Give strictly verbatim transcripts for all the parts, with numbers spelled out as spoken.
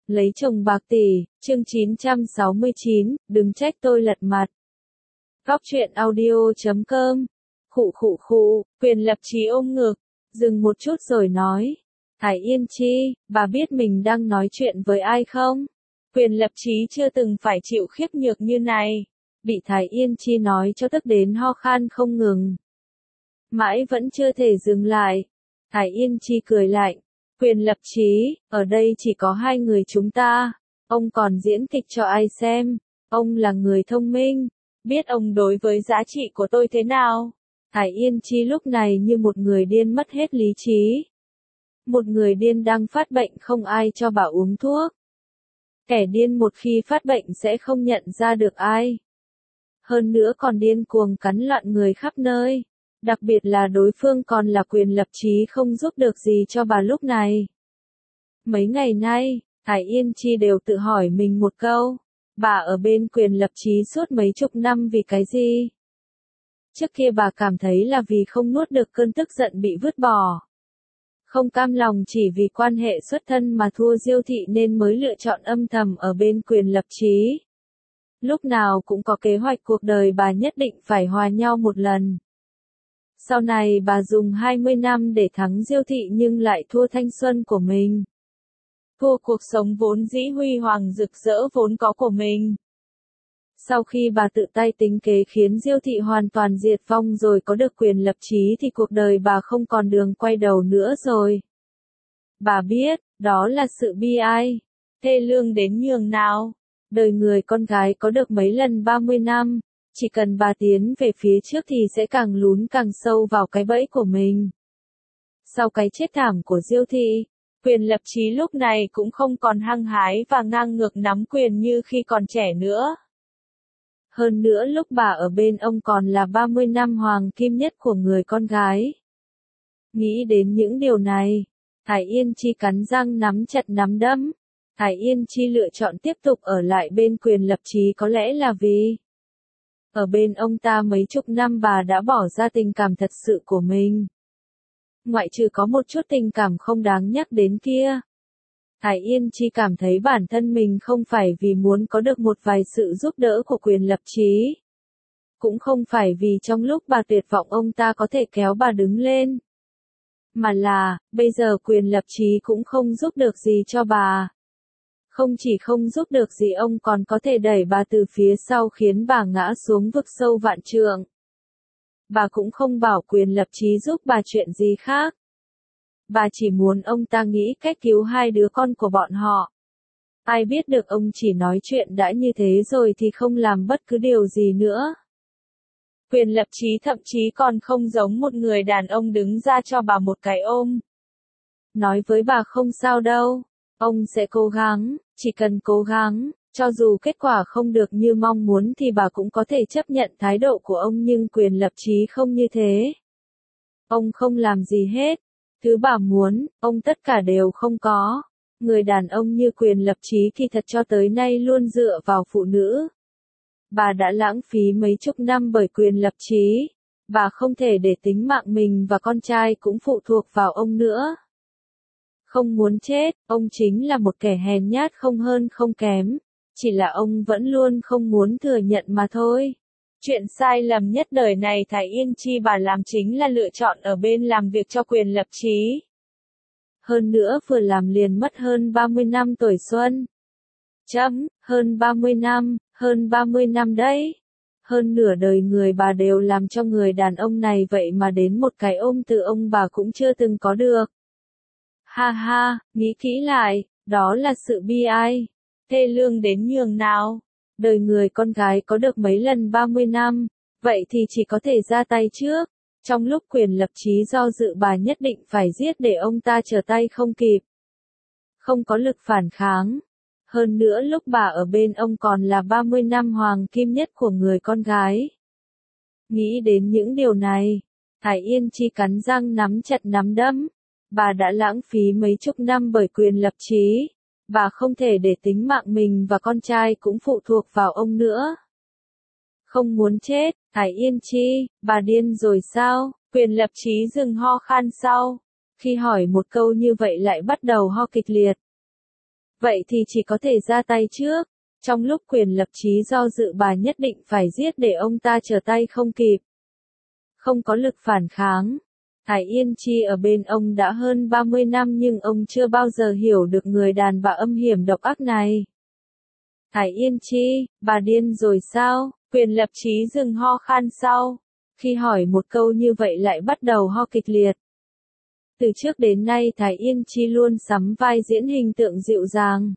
Lấy chồng bạc tỷ, chương chín trăm sáu mươi chín, đừng trách tôi lật mặt. Góc truyện audio chấm com. Khụ khụ khụ, Quyền Lập Chí ôm ngực, dừng một chút rồi nói. Thải Yên Chi, bà biết mình đang nói chuyện với ai không? Quyền Lập Chí chưa từng phải chịu khiếp nhược như này. Bị Thải Yên Chi nói cho tức đến ho khan không ngừng. Mãi vẫn chưa thể dừng lại. Thải Yên Chi cười lạnh. Quyền Lập Chí, ở đây chỉ có hai người chúng ta. Ông còn diễn kịch cho ai xem? Ông là người thông minh. Biết ông đối với giá trị của tôi thế nào? Thải Yên Chi lúc này như một người điên mất hết lý trí. Một người điên đang phát bệnh không ai cho bà uống thuốc. Kẻ điên một khi phát bệnh sẽ không nhận ra được ai. Hơn nữa còn điên cuồng cắn loạn người khắp nơi. Đặc biệt là đối phương còn là Quyền Lập Chí không giúp được gì cho bà lúc này. Mấy ngày nay, Thải Yên Chi đều tự hỏi mình một câu. Bà ở bên Quyền Lập Chí suốt mấy chục năm vì cái gì? Trước kia bà cảm thấy là vì không nuốt được cơn tức giận bị vứt bỏ. Không cam lòng chỉ vì quan hệ xuất thân mà thua Diêu Thị nên mới lựa chọn âm thầm ở bên Quyền Lập Chí. Lúc nào cũng có kế hoạch cuộc đời bà nhất định phải hòa nhau một lần. Sau này bà dùng hai mươi năm để thắng Diêu Thị nhưng lại thua thanh xuân của mình. Thua cuộc sống vốn dĩ huy hoàng rực rỡ vốn có của mình. Sau khi bà tự tay tính kế khiến Diêu Thị hoàn toàn diệt vong rồi có được Quyền Lập Chí thì cuộc đời bà không còn đường quay đầu nữa rồi. Bà biết, đó là sự bi ai, thê lương đến nhường nào. Đời người con gái có được mấy lần ba mươi năm, chỉ cần bà tiến về phía trước thì sẽ càng lún càng sâu vào cái bẫy của mình. Sau cái chết thảm của Diêu Thị, Quyền Lập Chí lúc này cũng không còn hăng hái và ngang ngược nắm quyền như khi còn trẻ nữa. Hơn nữa lúc bà ở bên ông còn là ba mươi năm hoàng kim nhất của người con gái. Nghĩ đến những điều này, Thải Yên Chi cắn răng nắm chặt nắm đấm. Thải Yên Chi lựa chọn tiếp tục ở lại bên Quyền Lập Chí có lẽ là vì ở bên ông ta mấy chục năm bà đã bỏ ra tình cảm thật sự của mình. Ngoại trừ có một chút tình cảm không đáng nhắc đến kia. Thải Yên Chi cảm thấy bản thân mình không phải vì muốn có được một vài sự giúp đỡ của Quyền Lập Chí. Cũng không phải vì trong lúc bà tuyệt vọng ông ta có thể kéo bà đứng lên. Mà là, bây giờ Quyền Lập Chí cũng không giúp được gì cho bà. Không chỉ không giúp được gì ông còn có thể đẩy bà từ phía sau khiến bà ngã xuống vực sâu vạn trượng. Bà cũng không bảo Quyền Lập Chí giúp bà chuyện gì khác. Bà chỉ muốn ông ta nghĩ cách cứu hai đứa con của bọn họ. Ai biết được ông chỉ nói chuyện đã như thế rồi thì không làm bất cứ điều gì nữa. Quyền Lập Chí thậm chí còn không giống một người đàn ông đứng ra cho bà một cái ôm. Nói với bà không sao đâu, ông sẽ cố gắng, chỉ cần cố gắng, cho dù kết quả không được như mong muốn thì bà cũng có thể chấp nhận thái độ của ông nhưng Quyền Lập Chí không như thế. Ông không làm gì hết. Thứ bà muốn, ông tất cả đều không có. Người đàn ông như Quyền Lập Chí kỳ thật cho tới nay luôn dựa vào phụ nữ. Bà đã lãng phí mấy chục năm bởi Quyền Lập Chí. Bà không thể để tính mạng mình và con trai cũng phụ thuộc vào ông nữa. Không muốn chết, ông chính là một kẻ hèn nhát không hơn không kém. Chỉ là ông vẫn luôn không muốn thừa nhận mà thôi. Chuyện sai lầm nhất đời này Thải Yên Chi bà làm chính là lựa chọn ở bên làm việc cho Quyền Lập Chí. Hơn nữa vừa làm liền mất hơn ba mươi năm tuổi xuân. Chấm, hơn ba mươi năm, hơn ba mươi năm đấy. Hơn nửa đời người bà đều làm cho người đàn ông này vậy mà đến một cái ôm từ ông bà cũng chưa từng có được. Ha ha, nghĩ kỹ lại, đó là sự bi ai, thê lương đến nhường nào. Đời người con gái có được mấy lần ba mươi năm, vậy thì chỉ có thể ra tay trước. Trong lúc Quyền Lập Chí do dự bà nhất định phải giết để ông ta trở tay không kịp. Không có lực phản kháng. Hơn nữa lúc bà ở bên ông còn là ba mươi năm hoàng kim nhất của người con gái. Nghĩ đến những điều này, Thải Yên Chi cắn răng nắm chặt nắm đấm. Bà đã lãng phí mấy chục năm bởi Quyền Lập Chí. Bà không thể để tính mạng mình và con trai cũng phụ thuộc vào ông nữa. Không muốn chết, Thải Yên Chi, bà điên rồi sao? Quyền Lập Chí dừng ho khan sau. Khi hỏi một câu như vậy lại bắt đầu ho kịch liệt. Vậy thì chỉ có thể ra tay trước. Trong lúc quyền lập chí do dự bà nhất định phải giết để ông ta trở tay không kịp. Không có lực phản kháng. Thái Yên Chi ở bên ông đã hơn ba mươi năm nhưng ông chưa bao giờ hiểu được người đàn bà âm hiểm độc ác này. Thái Yên Chi, bà điên rồi sao? Quyền lập chí dừng ho khan sau. Khi hỏi một câu như vậy lại bắt đầu ho kịch liệt. Từ trước đến nay Thái Yên Chi luôn sắm vai diễn hình tượng dịu dàng.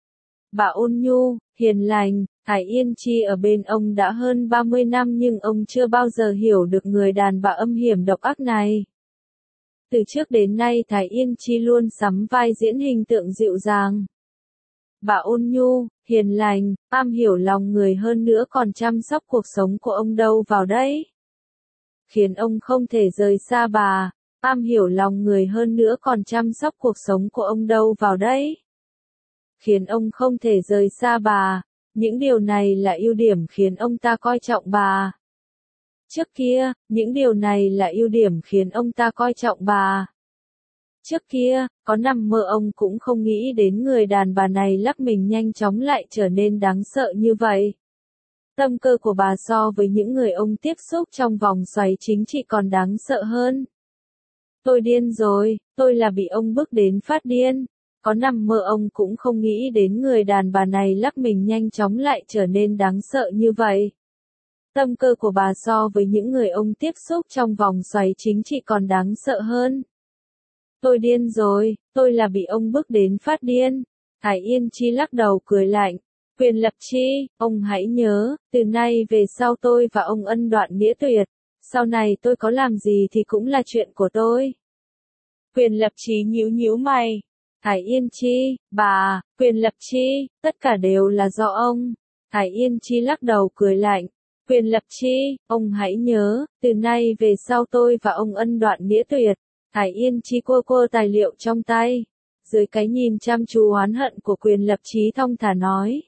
Bà ôn nhu, hiền lành, Thái Yên Chi ở bên ông đã hơn ba mươi năm nhưng ông chưa bao giờ hiểu được người đàn bà âm hiểm độc ác này. Từ trước đến nay Thái Yên Chi luôn sắm vai diễn hình tượng dịu dàng. Bà ôn nhu, hiền lành, am hiểu lòng người hơn nữa còn chăm sóc cuộc sống của ông đâu vào đấy. Khiến ông không thể rời xa bà, am hiểu lòng người hơn nữa còn chăm sóc cuộc sống của ông đâu vào đấy. Khiến ông không thể rời xa bà, những điều này là ưu điểm khiến ông ta coi trọng bà. Trước kia, những điều này là ưu điểm khiến ông ta coi trọng bà. Trước kia, có nằm mơ ông cũng không nghĩ đến người đàn bà này lắc mình nhanh chóng lại trở nên đáng sợ như vậy. Tâm cơ của bà so với những người ông tiếp xúc trong vòng xoáy chính trị còn đáng sợ hơn. Tôi điên rồi, tôi là bị ông bức đến phát điên. Có nằm mơ ông cũng không nghĩ đến người đàn bà này lắc mình nhanh chóng lại trở nên đáng sợ như vậy. Tâm cơ của bà so với những người ông tiếp xúc trong vòng xoáy chính trị còn đáng sợ hơn. Tôi điên rồi, tôi là bị ông bức đến phát điên. Thái Yên Chi lắc đầu cười lạnh. Quyền lập chi, ông hãy nhớ, từ nay về sau tôi và ông ân đoạn nghĩa tuyệt. Sau này tôi có làm gì thì cũng là chuyện của tôi. Quyền lập chí nhíu nhíu mày. Thái Yên Chi, bà, quyền lập chi, tất cả đều là do ông. Thái Yên Chi lắc đầu cười lạnh. Quyền lập chi, ông hãy nhớ, từ nay về sau tôi và ông ân đoạn nghĩa tuyệt. Thái Yên Chi cua cua tài liệu trong tay. Dưới cái nhìn chăm chú oán hận của quyền lập chí thong thả nói.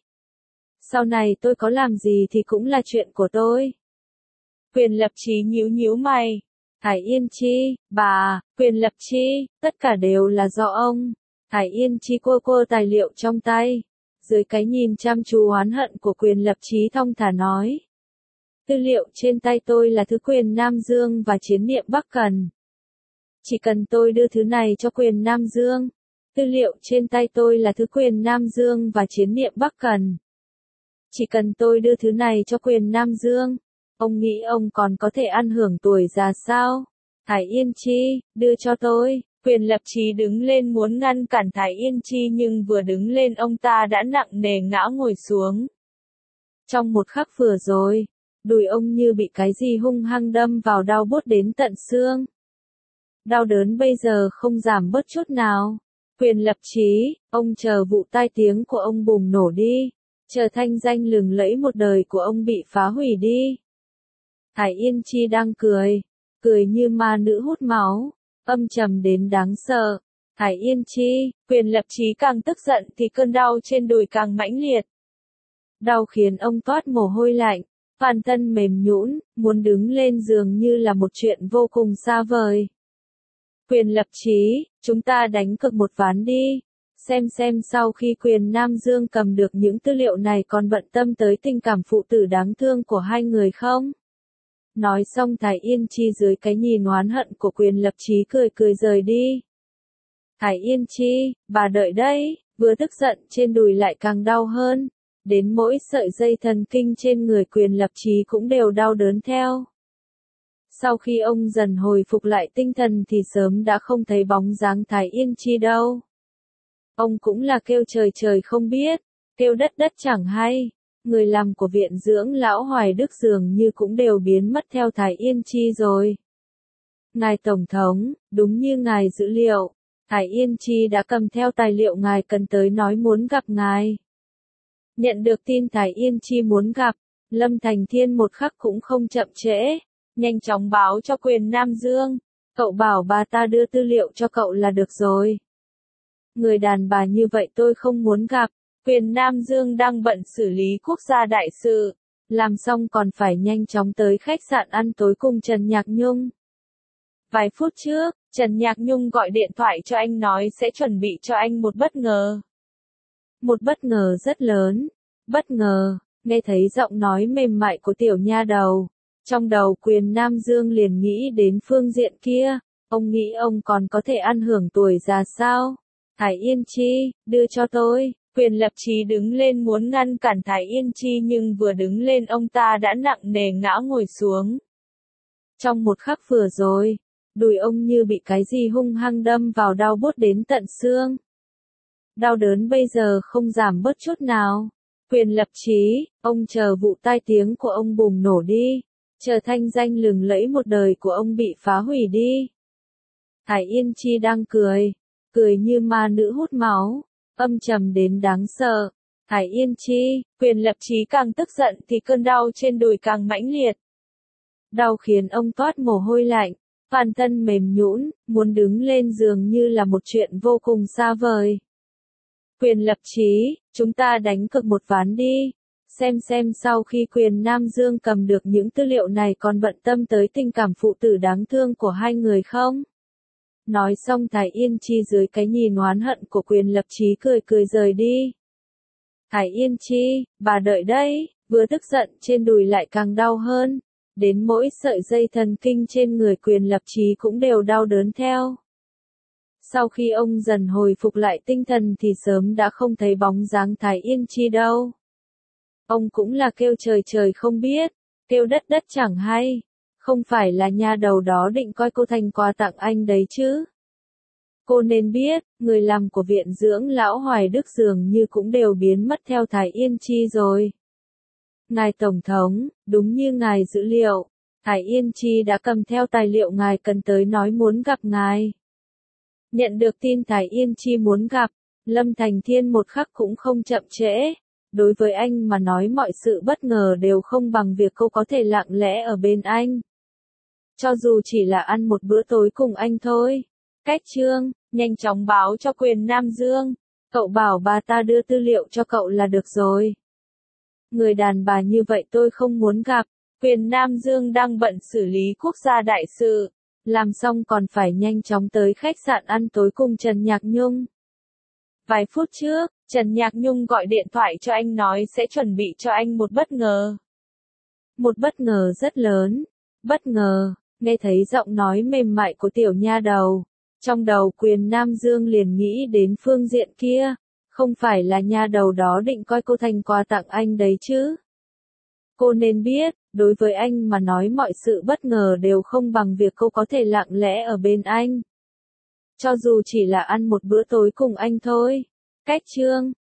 Sau này tôi có làm gì thì cũng là chuyện của tôi. Quyền lập chí nhíu nhíu mày. Thái Yên Chi, bà, quyền lập chi, tất cả đều là do ông. Thái Yên Chi cua cua tài liệu trong tay. Dưới cái nhìn chăm chú oán hận của quyền lập chí thong thả nói. Tư liệu trên tay tôi là thứ quyền Nam Dương và chiến niệm Bắc Cần. Chỉ cần tôi đưa thứ này cho quyền Nam Dương. Tư liệu trên tay tôi là thứ quyền Nam Dương và chiến niệm Bắc Cần. Chỉ cần tôi đưa thứ này cho quyền Nam Dương. Ông nghĩ ông còn có thể ăn hưởng tuổi già sao? Thái Yên Chi, đưa cho tôi. Quyền lập chí đứng lên muốn ngăn cản Thái Yên Chi nhưng vừa đứng lên ông ta đã nặng nề ngã ngồi xuống. Trong một khắc vừa rồi, đùi ông như bị cái gì hung hăng đâm vào đau buốt đến tận xương. Đau đớn bây giờ không giảm bớt chút nào. Quyền lập chí, ông chờ vụ tai tiếng của ông bùng nổ đi. Chờ thanh danh lừng lẫy một đời của ông bị phá hủy đi. Thái Yên Chi đang cười. Cười như ma nữ hút máu. Âm trầm đến đáng sợ. Thái Yên Chi, quyền lập chí càng tức giận thì cơn đau trên đùi càng mãnh liệt. Đau khiến ông toát mồ hôi lạnh. Toàn thân mềm nhũn, muốn đứng lên giường như là một chuyện vô cùng xa vời. Quyền lập chí, chúng ta đánh cược một ván đi. Xem xem sau khi quyền Nam Dương cầm được những tư liệu này còn bận tâm tới tình cảm phụ tử đáng thương của hai người không? Nói xong Thái Yên Chi dưới cái nhìn oán hận của quyền lập chí cười cười rời đi. Thái Yên Chi, bà đợi đây, vừa tức giận trên đùi lại càng đau hơn. Đến mỗi sợi dây thần kinh trên người quyền lập chí cũng đều đau đớn theo. Sau khi ông dần hồi phục lại tinh thần thì sớm đã không thấy bóng dáng Thái Yên Chi đâu. Ông cũng là kêu trời trời không biết, kêu đất đất chẳng hay. Người làm của viện dưỡng lão Hoài Đức dường như cũng đều biến mất theo Thái Yên Chi rồi. Ngài Tổng thống, đúng như ngài dữ liệu, Thái Yên Chi đã cầm theo tài liệu ngài cần tới nói muốn gặp ngài. Nhận được tin Thái Yên Chi muốn gặp, Lâm Thành Thiên một khắc cũng không chậm trễ, nhanh chóng báo cho quyền Nam Dương, cậu bảo bà ta đưa tư liệu cho cậu là được rồi. Người đàn bà như vậy tôi không muốn gặp, quyền Nam Dương đang bận xử lý quốc gia đại sự, làm xong còn phải nhanh chóng tới khách sạn ăn tối cùng Trần Nhạc Nhung. Vài phút trước, Trần Nhạc Nhung gọi điện thoại cho anh nói sẽ chuẩn bị cho anh một bất ngờ. Một bất ngờ rất lớn. Bất ngờ, nghe thấy giọng nói mềm mại của tiểu nha đầu. Trong đầu Quyền Nam Dương liền nghĩ đến phương diện kia. Ông nghĩ ông còn có thể ăn hưởng tuổi già sao? Thái Yên Chi, đưa cho tôi. Quyền Lập Chí đứng lên muốn ngăn cản Thái Yên Chi nhưng vừa đứng lên ông ta đã nặng nề ngã ngồi xuống. Trong một khắc vừa rồi, đùi ông như bị cái gì hung hăng đâm vào đau buốt đến tận xương. Đau đớn bây giờ không giảm bớt chút nào. Quyền Lập Chí, ông chờ vụ tai tiếng của ông bùng nổ đi. Chờ thanh danh lừng lẫy một đời của ông bị phá hủy đi. Thái Yên Chi đang cười. Cười như ma nữ hút máu. Âm trầm đến đáng sợ. Thái Yên Chi, Quyền Lập Chí càng tức giận thì cơn đau trên đùi càng mãnh liệt. Đau khiến ông toát mồ hôi lạnh. Toàn thân mềm nhũn, muốn đứng lên giường như là một chuyện vô cùng xa vời. Quyền Lập Chí, chúng ta đánh cược một ván đi. Xem xem sau khi Quyền Nam Dương cầm được những tư liệu này còn bận tâm tới tình cảm phụ tử đáng thương của hai người không? Nói xong Thái Yên Chi dưới cái nhìn oán hận của Quyền Lập Chí cười cười rời đi. Thái Yên Chi, bà đợi đấy, vừa tức giận trên đùi lại càng đau hơn. Đến mỗi sợi dây thần kinh trên người Quyền Lập Chí cũng đều đau đớn theo. Sau khi ông dần hồi phục lại tinh thần thì sớm đã không thấy bóng dáng Thái Yên Chi đâu. Ông cũng là kêu trời trời không biết, kêu đất đất chẳng hay. Không phải là nha đầu đó định coi cô thành quà tặng anh đấy chứ. Cô nên biết, người làm của viện dưỡng lão Hoài Đức dường như cũng đều biến mất theo Thái Yên Chi rồi. Ngài Tổng thống, đúng như ngài dữ liệu, Thái Yên Chi đã cầm theo tài liệu ngài cần tới nói muốn gặp ngài. Nhận được tin Thái Yên Chi muốn gặp, Lâm Thành Thiên một khắc cũng không chậm trễ. Đối với anh mà nói mọi sự bất ngờ đều không bằng việc cô có thể lặng lẽ ở bên anh. Cho dù chỉ là ăn một bữa tối cùng anh thôi. Cách Trương, nhanh chóng báo cho Quyền Nam Dương. Cậu bảo bà ta đưa tư liệu cho cậu là được rồi. Người đàn bà như vậy tôi không muốn gặp. Quyền Nam Dương đang bận xử lý quốc gia đại sự. Làm xong còn phải nhanh chóng tới khách sạn ăn tối cùng Trần Nhạc Nhung. Vài phút trước, Trần Nhạc Nhung gọi điện thoại cho anh nói sẽ chuẩn bị cho anh một bất ngờ. Một bất ngờ rất lớn. Bất ngờ, nghe thấy giọng nói mềm mại của tiểu nha đầu. Trong đầu Quyền Nam Dương liền nghĩ đến phương diện kia. Không phải là nha đầu đó định coi cô thành quà tặng anh đấy chứ. Cô nên biết, đối với anh mà nói mọi sự bất ngờ đều không bằng việc cô có thể lặng lẽ ở bên anh. Cho dù chỉ là ăn một bữa tối cùng anh thôi. Cách Trương,